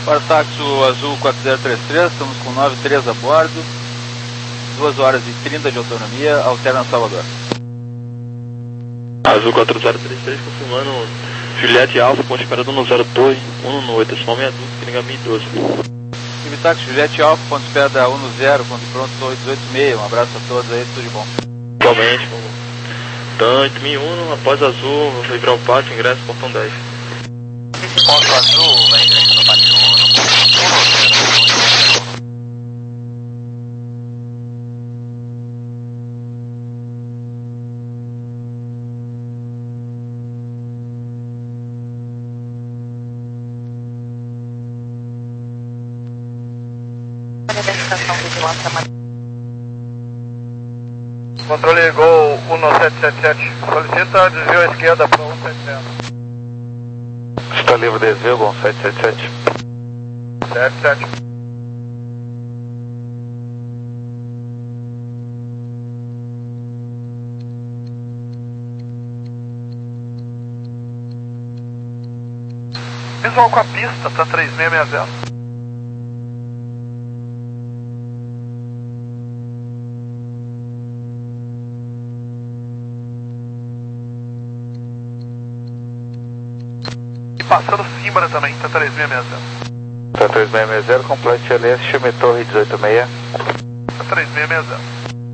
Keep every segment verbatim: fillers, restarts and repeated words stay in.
Para o táxi azul quatro zero três três, estamos com nove três a bordo, duas horas e trinta de autonomia, alterna Salvador. Azul quatro zero três três, confirmando Juliette Alfa, ponto esperado no zero dois, um no oito, decimal sessenta e dois, Pinga mil e doze. Time táxi Juliette Alfa, ponto esperada um no zero, ponto pronto oito oito seis, um abraço a todos aí, tudo de bom. Igualmente, Dan oito mil e um, após azul, vou livrar o pátio, ingresso, portão dez. Ponto azul, vai ingresso no pátio um, no Controle Gol um sete sete sete, solicita desvio à esquerda para um sete sete. Está livre desvio, Gol sete sete sete. sete sete. Visual com a pista, tá três seis seis zero. Passando Simbra também, tá três seis seis zero. Tá três seis seis zero, complete L S, Chame Torre dezoito seis. Tá três seis seis zero.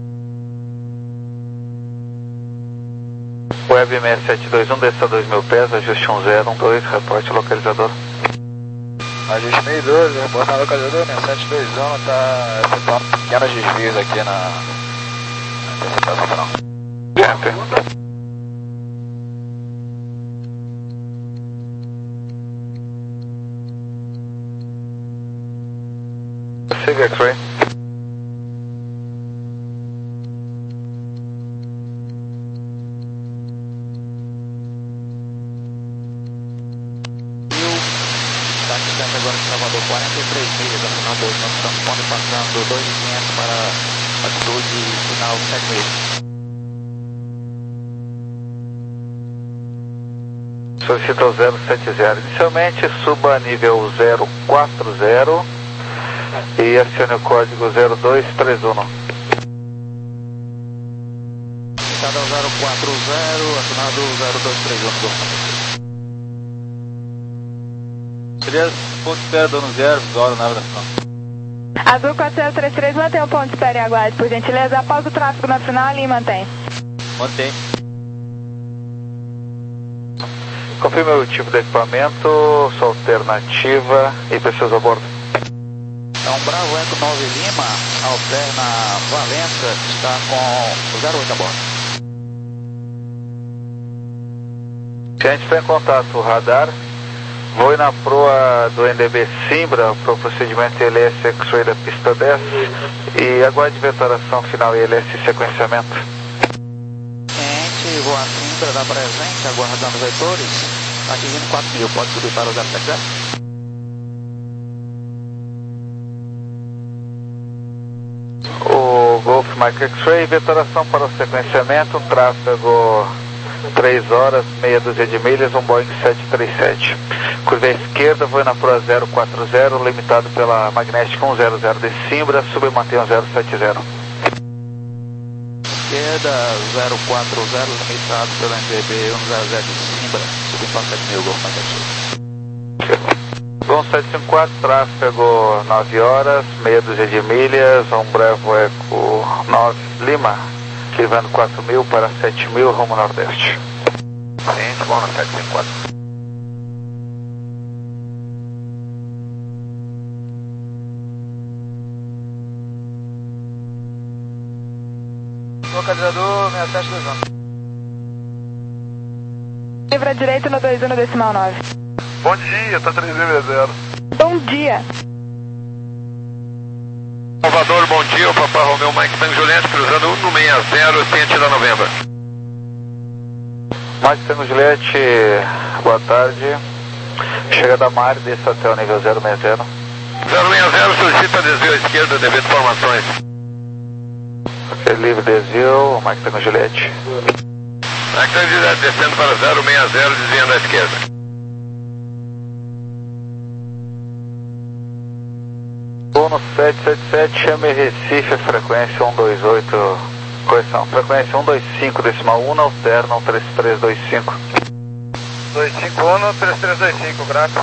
Web seis sete dois um, desça dois mil pés, ajuste um zero um dois, reporte localizador. Ajuste meio doze, reporte na localizador, seis sete dois um, tá efetuando pequenos desvios aqui na, na interceptação final. Gente. Siga X-Ray. Táxi agora de Salvador, quarenta e três milhas, a final dois, nós estamos quando passando dois mil e quinhentos para altitude final sete milhas. Solicita o zero sete zero. Inicialmente suba a nível zero quatro zero e acione o código zero dois três um. Cada zero quatro zero, assinado zero dois três um. três ponto espera, dono zero, visual, nave nacional. Azul quatro zero três três, mantém o ponto de espera e aguarde, por gentileza. Após o tráfego nacional, e mantém. Mantém. Confirme o tipo de equipamento, sua alternativa e pessoas a bordo. Então, Bravo Eco nove Lima, alterna Valença, está com zero oito a bordo. Se a gente está em contato, radar, voe na proa do N D B Simbra para o procedimento L S X-Ray da pista dez e aguarde vetoração final e L S sequenciamento. Cliente, voa Simbra da presente, aguardando vetores, atingindo quatro mil, pode subir para o zero sete zero. O Golf Mike X-Ray, vetoração para o sequenciamento, tráfego três horas, meia dúzia de milhas, um Boeing sete três sete. Curva à esquerda, voe na proa zero quatro zero, limitado pela Magnética um zero zero de Simbra, sub e mantém zero sete zero. Esquerda, zero quatro zero, limitado pela N D B um zero zero de Simbra, sub e sete mil, Golf Mike X-Ray. Gol sete cinco quatro, tráfego nove horas, meia dúzia de milhas, um Bravo Eco nove Lima, levando quatro mil para sete mil, rumo nordeste. Cliente, bom no sete cinco quatro. Localizador seis sete dois um. Livre à direita no dois um no decimal nove. Bom dia, tá três seis seis zero. Bom dia. Salvador, bom dia, o Papai Romeu Mike Tango Juliette, cruzando um no seis zero, ciente da Novembro. Mike Tango Juliette, boa tarde. Chega da Mar, desça até o nível zero seis zero. zero seis zero, solicita desvio à esquerda devido a informações. Ok, livre desvio, Mike Tango Juliette. Mike Tango Juliette descendo para zero seis zero, desviando à esquerda. Gol no sete sete sete, chame Recife, frequência um dois oito, correção, frequência um dois cinco, decimal um, alternam três três dois cinco. dois cinco um, três três dois cinco, graças.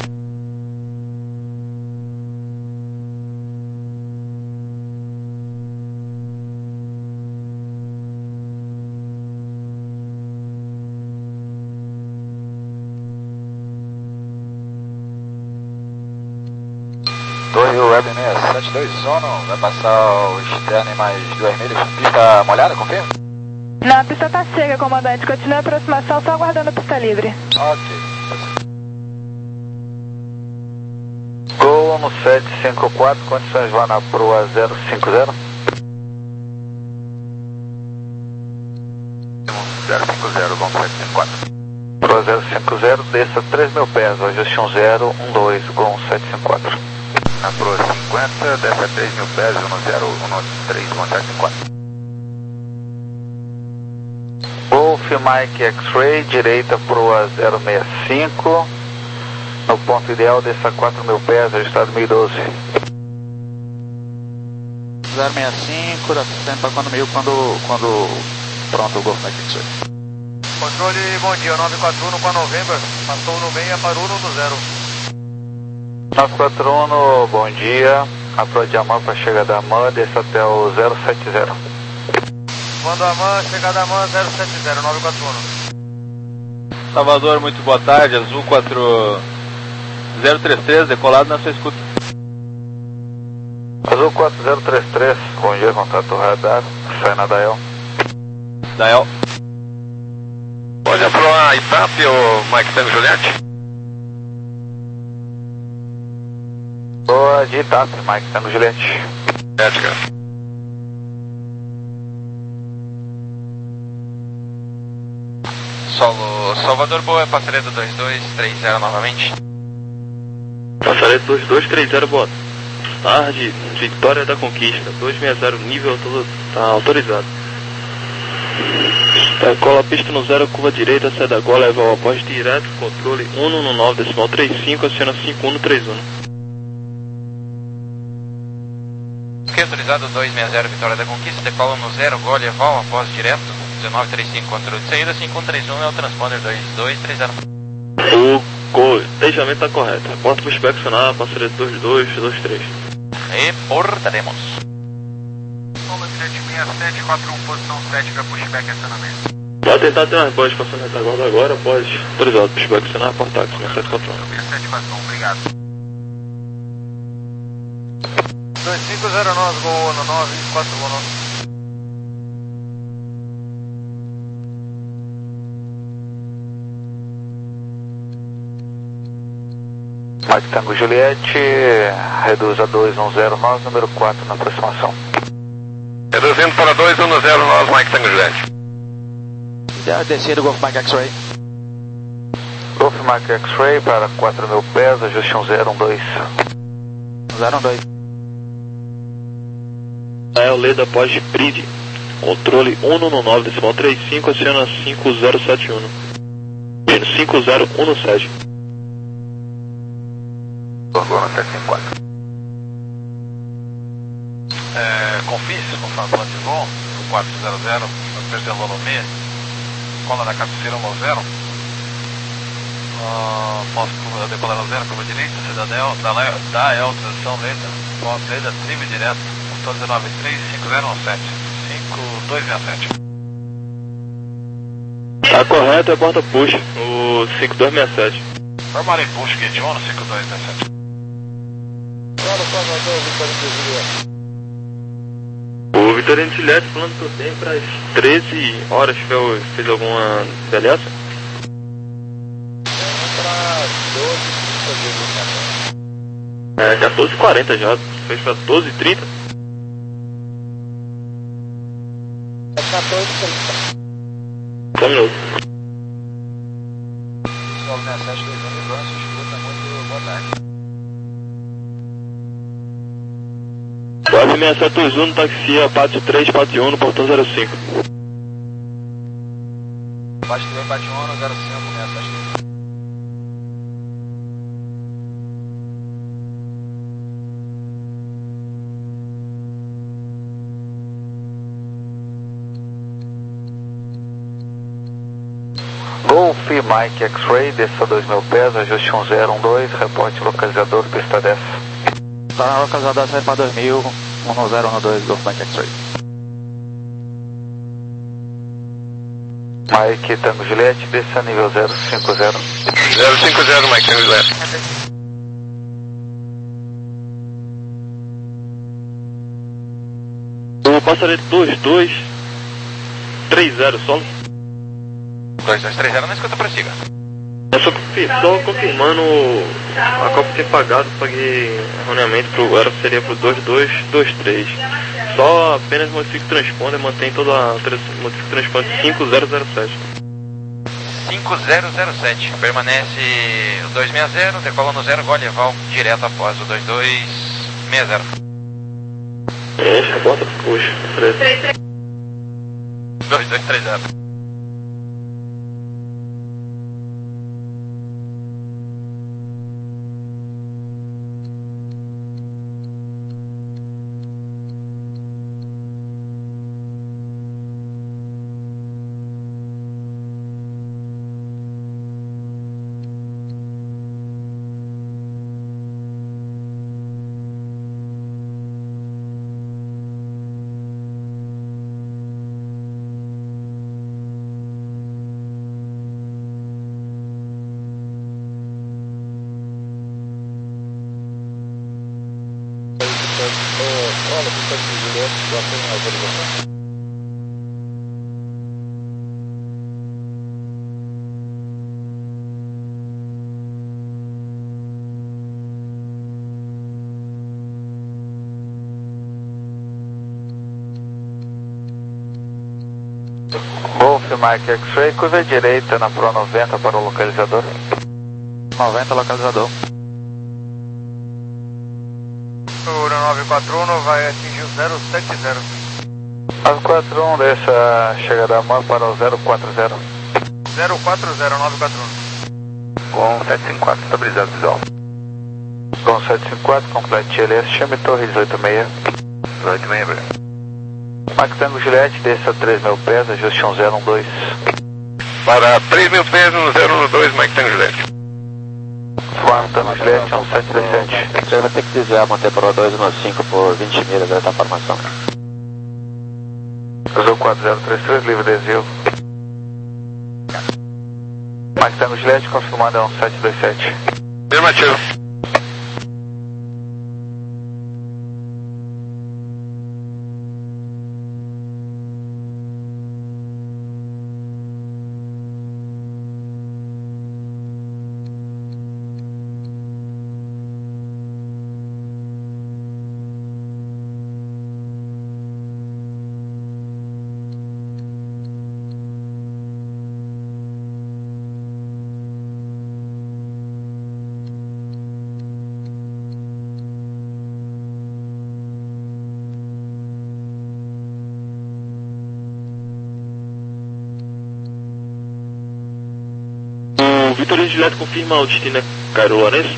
Torre Web seis sete dois Sono, vai passar o externo em mais duas milhas. Pista molhada, confirma? Não, a pista tá chega, comandante. Continue a aproximação, só aguardando a pista livre. Ok. Gol no sete cinco quatro, condições vá na proa zero cinco zero. zero cinco zero, vamos sete cinco quatro. Proa zero cinco zero, desça três mil pés, ajuste um zero um dois, Gol sete cinco quatro. Na proa cinquenta, desce a três mil pés, um zero um três, vamos sete cinco quatro. Golf Mike X-Ray, direita proa zero seis cinco, no ponto ideal desça quatro mil pés, ajustado mil e doze. zero seis cinco, tempo quando meio, quando, quando pronto o Golf Mike X-Ray. Controle, bom dia, nove quatro um com a November, passou no meio, parou no zero. nove quatro um, bom dia, a proa de Amã para chegada da Amã, desça até o zero sete zero. Manda Amã, chegada Amã, zero sete zero, nove quatro um. Salvador, muito boa tarde, Azul quatro zero três três, decolado na sua escuta. Azul quatro zero três três, bom dia, contato radar, sai na Dael. Dael. Pode aprovar a Itap ou Mike Tango Juliette? Proa de Itap, Mike Tango Juliette. Ética. Solo Salvador, boa, passarela dois dois três zero novamente. Passarela dois dois três zero, boa tarde, Vitória da Conquista, dois seis zero, nível todo, tá autorizado. Tá, cola a pista no zero, curva direita, sai da gola, leva ao após direto, controle um um nove, decimal três cinco, aciona cinco um três um. Ok, autorizado dois seis zero, Vitória da Conquista, decola no zero, gole, vol, após direto, dezenove trinta e cinco, controle de saída, cinco um três um é o transponder dois dois três zero. O cotejamento tá correto, porta para inspecionar, passarela dois dois dois três. Reportaremos. Solo sete seis sete quatro um, posição sete para pushback e acionamento. Pode tentar ter umas boas passando retaguarda agora, pode. Autorizado, pushback, acionar, porta táxi, sete quatro um. sete quatro um, obrigado. dois cinco zero nove, Gol no nove quatro um. Mike Tango Juliette, reduz a dois um zero nove, número quatro na aproximação. Reduzindo para dois um zero nove, Mike Tango Juliette. Descer o Golf Mike X-Ray. Golf Mike X-Ray para quatro mil pés, ajuste um zero um dois. zero um dois. Dael Leda após Bride, controle um um nove, decimal três cinco, aciona cinco zero sete um. cinco zero um sete. Orgona sete cinco quatro. É, Confis, conforme plano de voo, o quatro zero zero, perdeu o Lomé, cola da cabeceira um zero. Uh, posso decolar no zero, curva direita, cidadel, da, da El, transição Leda, ponto Leda, trilho direto, motor dezenove três cinco zero um sete, cinco dois seis sete. Tá correto, é porta push, o cinco dois seis sete. Formarei push gate um no cinco dois seis sete. O Vitorino de Juliette falando que eu tenho para as treze horas, fez, fez alguma beleza? É, quatorze e quarenta já, fez para doze e trinta. É quatorze e trinta. Só um minuto. Solo seis sete dois um, Ivan, se escuta muito, boa tarde. nove seis sete dois um, taxia, Pátio três, Pátio um, no portão zero cinco. Pátio três, Pátio um, no zero cinco, seis sete dois um. Mike X-Ray, desça dois mil pés, ajuste um zero um dois, reporte localizador, pista dez. Tá na localizador para dois mil, um zero um dois, Golf Mike X-Ray. Mike Tango Juliette, desça nível zero cinco zero. zero cinco zero, Mike Tango Juliette. O passageiro dois dois três zero, solo. dois dois três zero, não escuta, prossiga. É só, só confirmando a qual que tem pagado, paguei erroneamente pro era seria pro dois dois dois três. Só apenas modifique o transponder, mantém toda a modifique o transponder cinco zero zero sete. cinco zero zero sete, permanece o dois seis zero, decola no zero, Gol Eval, direto após o dois dois seis zero. Essa bota, puxa, preto. dois dois três zero. Golf Mike X-Ray, curva direita na Pro noventa para o localizador. noventa, localizador. O nove quatro um vai atingir o zero sete zero. nove quatro um, deixa chegada a mão para o zero quatro zero. zero quatro zero nove quatro um. Com sete cinco quatro, estabilizado visual. Com sete cinco quatro, complete L S, chame torre dezoito seis. dezoito seis, Bruno. Mike Tango Juliette, desça três mil pés, ajuste um zero um dois. Para três mil pés no zero um dois, Mike Tango Juliette. Flying Tango Juliette, um sete três sete. Você vai ter que dizer manter para o dois um cinco por vinte milhas dessa formação. Azul quatro zero três três, livre adesivo. Mike Tango Juliette, confirmado é um sete dois sete. Afirmativo. O Vitorino Juliette confirma o destino, né? Cairo Lourenço?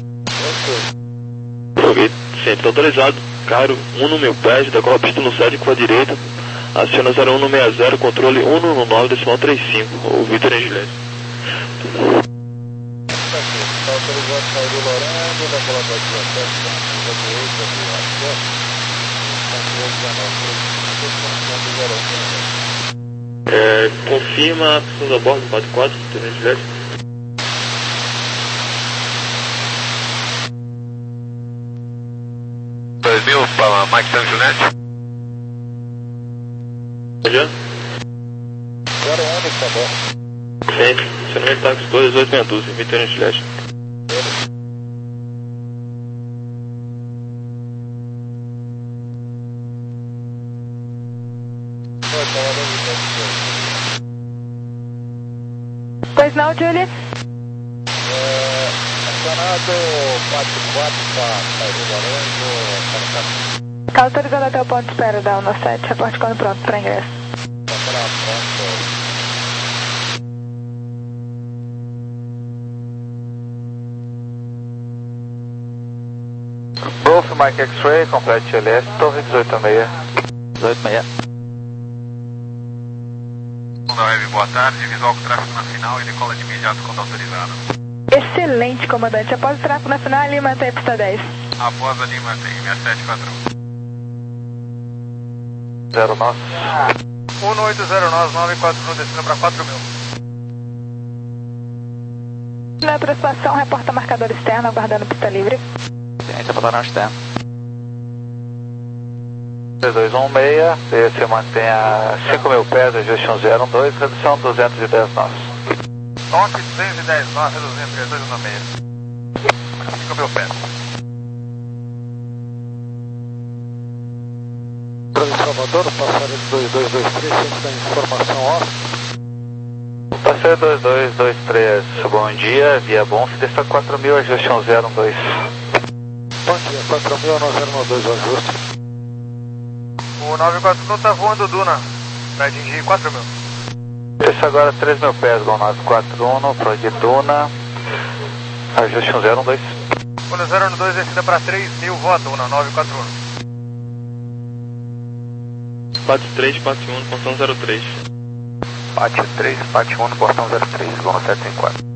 Ok, centro autorizado. Cairo um no meu pés, decola a pista no sete com a direita. Aciona zero um sessenta, controle um no nove, decimal trinta e cinco. O Vitorino Juliette. Está autorizado Cairo Lourenço, decola para dezessete, É, confirma a pessoa a bordo, quatro quatro, Vitorino Juliette. dois mil para Mike Tango Juliette. Já? zero um, está bom. Sim, acionamento táxi dois oito seis doze, Vitorino Juliette. Pois não, Julie? É, acionado quatro quatro para Cairo Lourenço, para Tá autorizado até o ponto de espera da um sete, reporte quando pronto para ingresso. Golf Mike X-Ray, complete L S, torre dezoito seis. dezoito seis. Não, boa tarde, visual com tráfego na final e decola de imediato quando autorizado. Excelente, comandante. Após o tráfego na final, Lima até pista dez. Após a Lima tem seis sete quatro um. zero nove. um oito zero nove nove quatro um, destino para quatro mil. Na aproximação, reporta marcador externo, aguardando pista livre. Ciência para tornar externo. três dois um seis, D C mantém a cinco mil pés, ajuste um zero um dois, redução duzentos e dez nós. Toque duzentos e dez nós, reduzindo três dois um seis. cinco mil pés. Para Salvador, passageiro dois dois dois três, sempre da informação off. Passageiro dois dois dois três, bom dia, via Bonf, desta quatro mil, ajuste um zero um dois. Bom dia, quatro mil, nove zero um dois, o ajuste. O nove quatro um está voando Duna, para atingir quatro mil. Esse agora três mil pés, Gol nove quatro um, para de Duna, ajuste um zero um dois. um zero um dois, descida para três mil, voa Duna, nove quatro um. quatro três, quatro um, portão zero três. Pate três, Pate um no portão zero três, Gol no sete cinco quatro.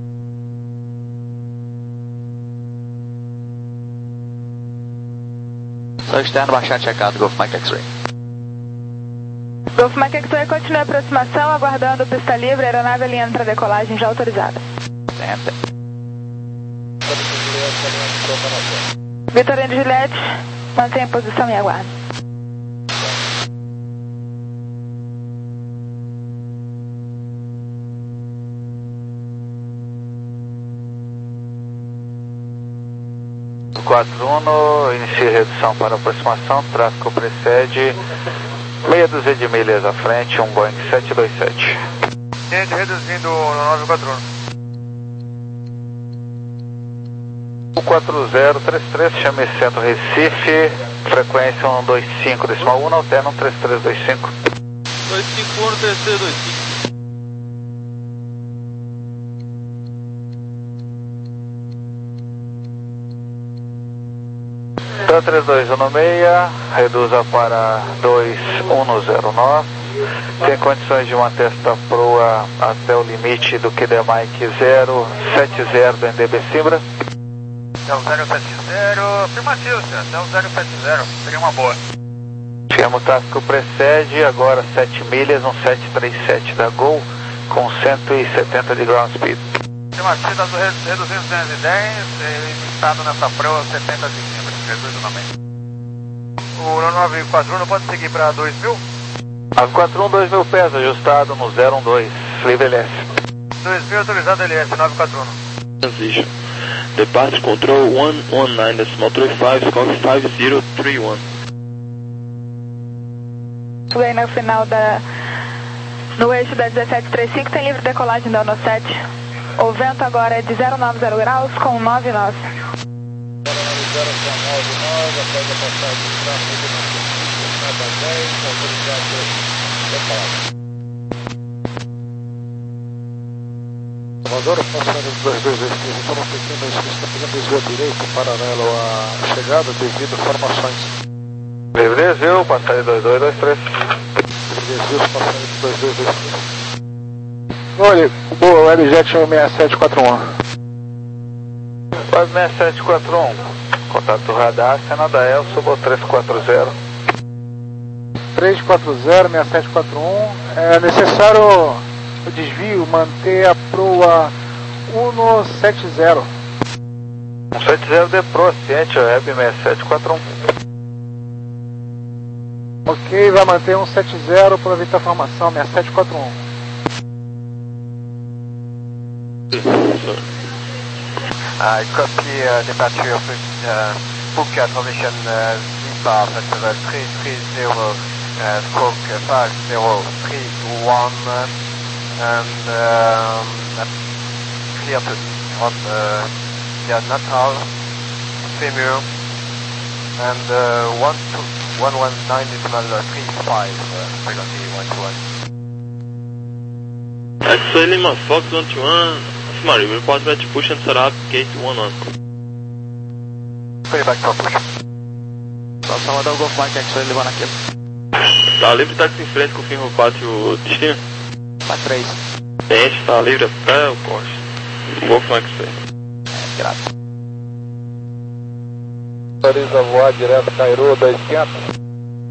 Sou externo, baixar checado, Golf Mike X-Ray. Golf Mike X-Ray continua a aproximação, aguardando pista livre, aeronave alinhando para decolagem já autorizada. Sempre. Vitorino Juliette, mantenha a posição e aguarde. quatro um, inicia redução para aproximação, tráfego precede, meia dúzia de milhas à frente, um Boeing sete dois sete. Gente, reduzindo no nove quatro um. quatro zero três três, chame Centro Recife, frequência um dois cinco decimal um, alterna um três três dois cinco. dois cinco um, três três dois cinco. três dois um seis, reduza para dois um zero nove, tem condições de manter esta proa até o limite do Q D Mike zero sete zero do N D B Simbra. zero zero sete zero, afirmativo, senhor, zero zero sete zero, seria uma boa. Chama o tráfego precede, agora sete milhas, um sete três sete da Gol, com cento e setenta de ground speed. Afirmativo, reduzindo duzentos e dez, estado nessa proa setenta de Simbra. O nove quatro um pode seguir para dois mil? nove quatro um, dois mil pés, ajustado no zero um dois, livre L S. dois mil autorizado L S, nove quatro um. Transition. Departure control one one nine, decimal three five, score five zero three one. Aí no final da... no eixo da dezessete trinta e cinco tem livre decolagem da ONU sete. O vento agora é de zero nove zero graus com nove nós. zero nove nove, após a passagem de tráfego na pista dez, autorizado decolagem. Salvador, passageiro dois dois dois três, só um pequeno que está fazendo desvio à direita, paralelo à chegada, devido a formações. Livre desvio, passageiro dois dois dois três. Livre desvio, passageiro dois dois dois três. Olha, boa, L J seis sete quatro um. Quase seis sete quatro um. Contato radar, cena da El, subo três quatro zero. três quatro zero, seis sete quatro um. É necessário o desvio, manter a proa um sete zero. um sete zero de Pro, ciente, web seis sete quatro um. Ok, vai manter um sete zero para evitar a formação, seis sete quatro um. I copy uh, departure of uh, Phuket formation uh, Lima Festival three three zero uh, stroke five zero three one and um, clear to on uh, yeah, Natal Femur and uh, one two one one nine decimal three five uh, frequency one two one. X-Ray Lima Fox one two one. Mario, report back to push and set up gate one one. Put it back for push. Salvador, Golf Mike X-Ray, levando aqui. Tá livre táxi em frente, confirma o pátio destino. quatro três. Tente, está livre até o poste. Vou Flank seis. Graças. Autoriza voar direto Cairo dois quinhentos.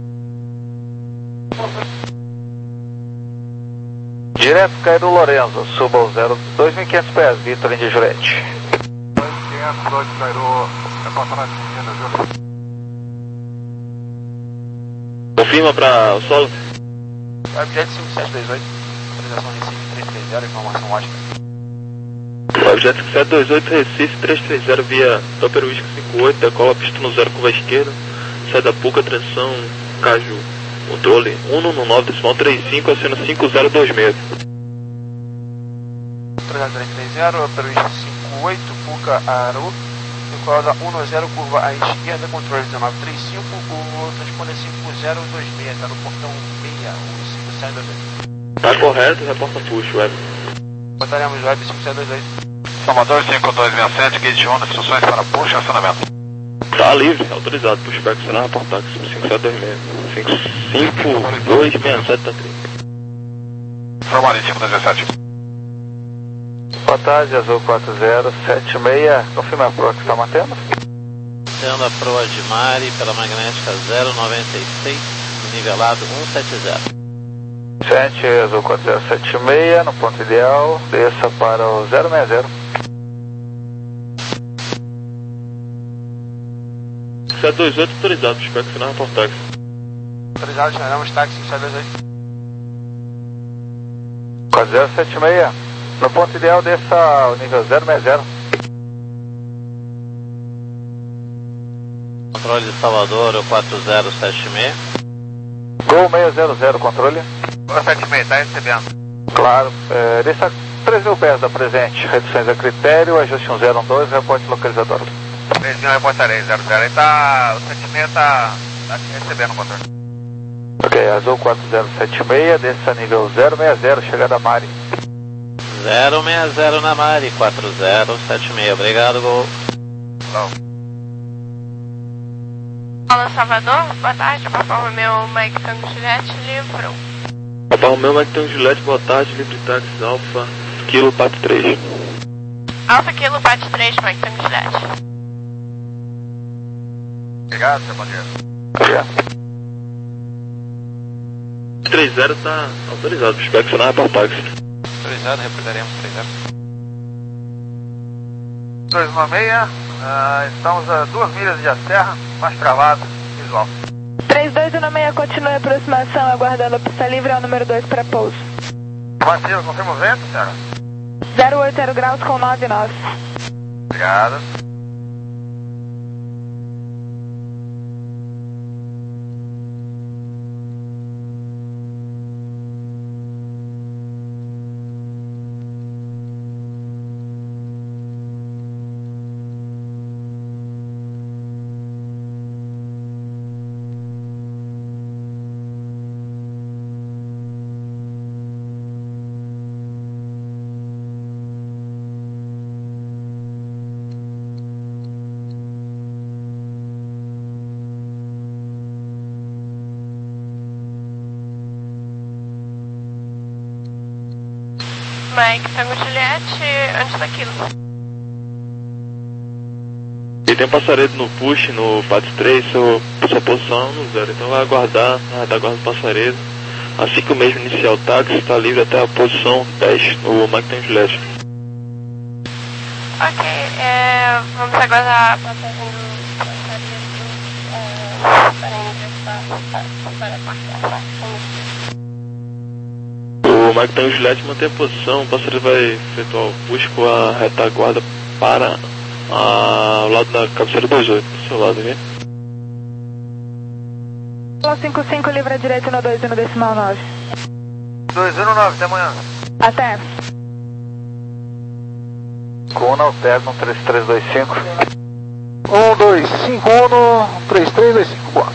Direto Cairo Lorenzo, suba ao zero dois mil e quinhentos pés, Vitor Indy Juliette. dois mil e quinhentos, dois Cairo, reporta na esquina, viu? Confirma para o solo. Webjet cinco sete dois oito, autorização Recife três três zero, informação ótica. Webjet cinco sete dois oito, Recife três três zero via Topper Whisky cinco oito, decola pista no zero curva esquerda, sai da Puca, atenção, Caju. Controle um no nove decimal trinta e cinco, acena cinco zero dois seis. Autorizado três três zero, Peruísca cinco oito, Puca Aru, decola um no zero, curva à esquerda, controle dezenove trinta e cinco, o transponder cinco zero dois seis, está no portão seis, o cinco sete dois oito. Tá correto, reporta push, web. Botaremos web cinco sete dois oito. Salvador cinco dois seis sete, gate um, instruções para push e acionamento. Tá livre, autorizado, pushback, será reportar cinco sete dois seis. cinco dois seis sete, tá trinta. Formalin cinco dois sete. Boa tarde, Azul quatro zero sete seis, confirma a proa que está mantendo. Tendo a proa de Mari pela magnética zero noventa e seis, nivelado cento e setenta. Sente Azul quatro zero sete seis, no ponto ideal, desça para o zero seis zero. sete dois oito autorizado, pushback, será reportar. Autorizado, generamos táxi cinco sete dois oito. quatro zero sete seis, no ponto ideal, desça ao nível zero seis zero. Controle de Salvador, quatro zero sete seis. Gol seis zero zero, controle. sete seis, está recebendo. Claro, é, desça três mil pés da presente, reduções a critério, ajuste um zero um dois, reporte localizador. três mil, reportarei, zero zero. Ele tá, o sete seis está tá aqui recebendo o controle. Ok, Azul quatro zero sete seis, desça nível zero seis zero, chegada a Mari. zero seis zero na Mari, quatro zero sete seis, obrigado, Gol. Não. Olá, Salvador, boa tarde, Papa Romeu, Mike Tango Juliette, livrou. Papa Romeu, Mike Tango Juliette, boa tarde, livre táxi, Alfa, Kilo, Pat três. Alfa Kilo, Pat três, Mike Tango Juliette. Obrigado, seu bom dia. Obrigado. três zero tá autorizado, pushback, será reportar. Autorizado, reportaremos três zero. dois um seis, uh, estamos a duas milhas de serra, mais travado, visual. três dois um seis, continue a aproximação, aguardando a pista livre, é o número dois para pouso. Matheus, confirma o vento, senhora? zero oito zero graus com nove nove. Obrigado. Mike Tango Juliette, antes daquilo. E tem passaredo no push, no Pat três, seu, sua posição no zero, então vai aguardar na retaguarda do passaredo. Assim que o mesmo iniciar o táxi, está livre até a posição dez, no Mike Tango Juliette. Ok, é, vamos aguardar a passagem do passaredo é, para ingressar para a quarta. O Mike Tango Juliette mantém a posição, o passaredo vai efetuar o push com a retaguarda para a, ao lado da cabeceira dois oito, do seu lado, ok? cinco cinco, livre à direita no dois um decimal nove. dois um nove, até amanhã. Até. Cuna, alterno três três dois cinco. um dois cinco um, três três dois cinco, boa.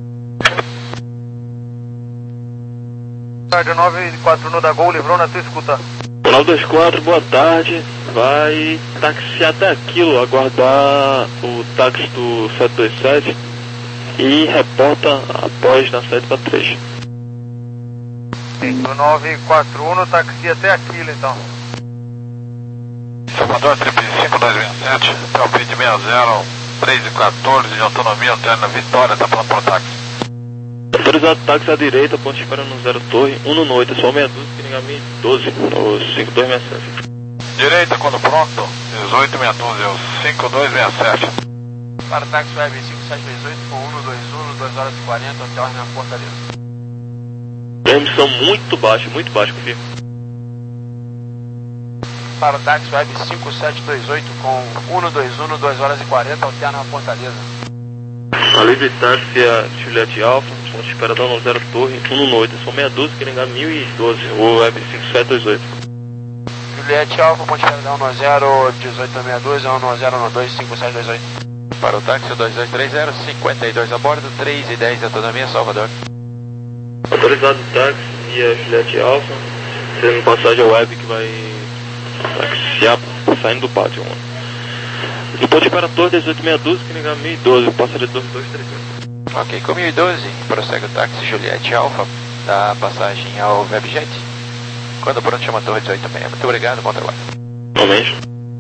Tarde nove quatro no da Gol, livrou na tua escuta. nove dois quatro, boa tarde. Vai taxiar até aquilo, aguardar o táxi do sete dois sete e reporta após na sete para três. O nove quatro um no táxi até Aquilo, então. Salvador triplo cinco dois seis sete, Telfit sessenta, três e quatorze de autonomia, alterna Vitória, tá falando pro táxi. Autorizado táxi à direita, ponto de espera no zero Torre, um no oito, só meia dúzia, que ninguém doze, no cinco dois seis sete. Direita, quando pronto, dezoito meia dúzia, cinco dois seis sete. Para o táxi web cinco sete dois oito com um no dois um, duas horas e quarenta, hotel na Fortaleza. Emissão muito baixa, muito baixa, confio. Para o táxi web cinco sete dois oito com um no dois um, duas horas e quarenta, hotel na Fortaleza. A livre táxi a Juliette Alfa, ponto de espera no zero Torre, um no oito, só meia dúzia, que ninguém mil e doze, o web cinco sete dois oito. Juliette Alfa, ponto de espera um no zero, dezoito meia dúzia, um no zero, um no dois, cinco sete dois oito. Para o táxi dois dois três zero, cinquenta e dois a bordo, três e dez de autonomia, Salvador. Autorizado táxi e a Juliette Alfa, sendo passagem web que vai taxiar saindo do pátio. E ponto de espera Torre dezoito meia dúzia, que ninguém mil e doze, passaria dois dois três oito. Ok, com mil e doze, prossegue o táxi Juliette Alfa, da passagem ao Webjet. Quando pronto, chama a Torre dezoito meia. Muito obrigado, bom trabalho. Realmente.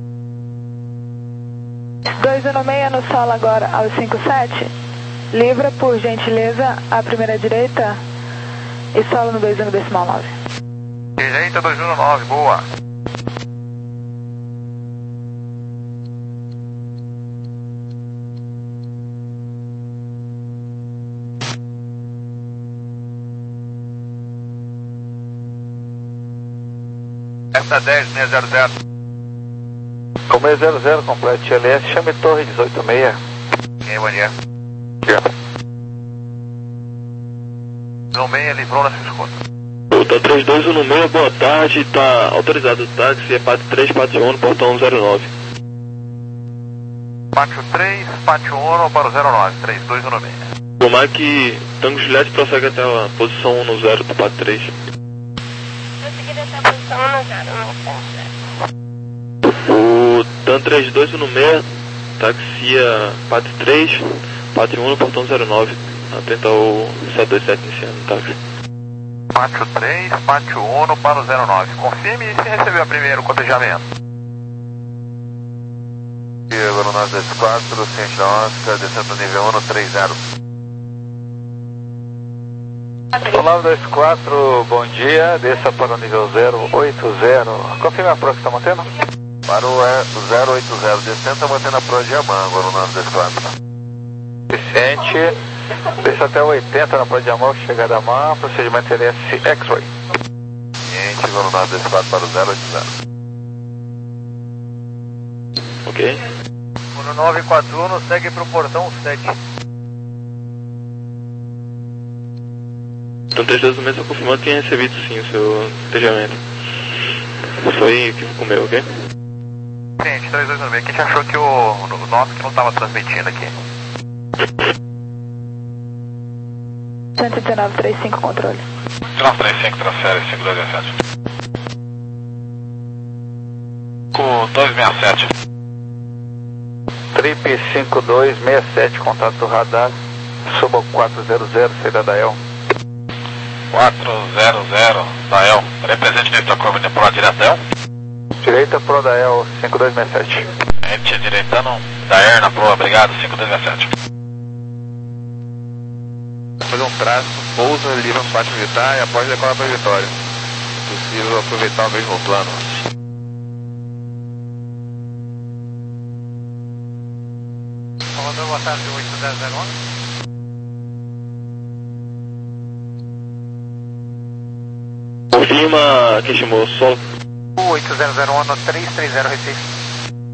dois um seis no solo agora ao cinco sete. Livra, por gentileza, a primeira direita e solo no dois um decimal nove. Direita dois um nove, boa. Essa dez seis zero zero. Com seis zero zero, complete L S, chame Torre dezoito meia. Ok, bom dia. No meia, livrou na sua escuta. Tá três dois um seis, boa tarde, tá autorizado o táxi, é pátio três, pátio um, portão zero nove. Pátio três, pátio um para o zero nove, três dois um seis. Como é que Tango Juliette prossegue até a posição um no zero do pátio três? Prosseguir até a posição um no zero, não está. O TAN três dois um seis, taxia pátio três, pátio um no portão zero nove. Atenta ao sete dois sete iniciando o táxi. Pátio três, pátio um para o zero nove. Confirme se recebeu a primeiro cotejamento. Agora nós dois quatro, ciente da Oscar, descendo nível um no três zero. nove dois quatro, bom dia, desça para o nível zero oito zero. Confirme a proa que está mantendo? Para o zero oito zero, descendo, mantendo a proa de Amã, agora o nove dois quatro. Vicente, desça até oitenta na proa de Amã, chegada a Amã, procedimento L S X-Ray. Ciente, agora o nove dois quatro para o zero oito zero. Ok. O nove quatro um segue para o portão sete. Então três dois um seis, só confirmando que tinha recebido sim o seu cotejamento. Foi que comeu, ok? Ciente, três dois um seis, que a gente achou que o, o nosso que não estava transmitindo aqui. cento e dezenove, trinta e cinco, controle. dezenove trinta e cinco, transfere cinco dois seis sete. Com dois seis sete. Trip cinco dois seis sete, contato do radar. Suba quatro zero zero, saída da El. quatro zero zero, da El. Represente direita curva pro direita El. Direita pro da El, cinco dois seis sete. Gente, direitando da Air na proa, obrigado, cinco dois seis sete. Fazer um traço, pousa, livra no pátio militar e após decolar para a Vitória. É possível aproveitar o mesmo plano. Salvador, boa tarde, oito zero zero um. Confirma quem chamou o solo. oito zero zero um no três três zero Recife.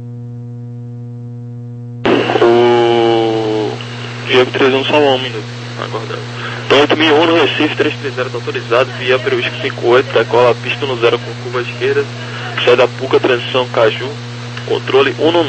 O Diego três um, só um minuto, aguardando. Então oito mil e um no Recife, três três zero está autorizado, via Peruísco cinco oito, decola a pista no zero com curva esquerda, sai da Puca, transição Caju, controle um no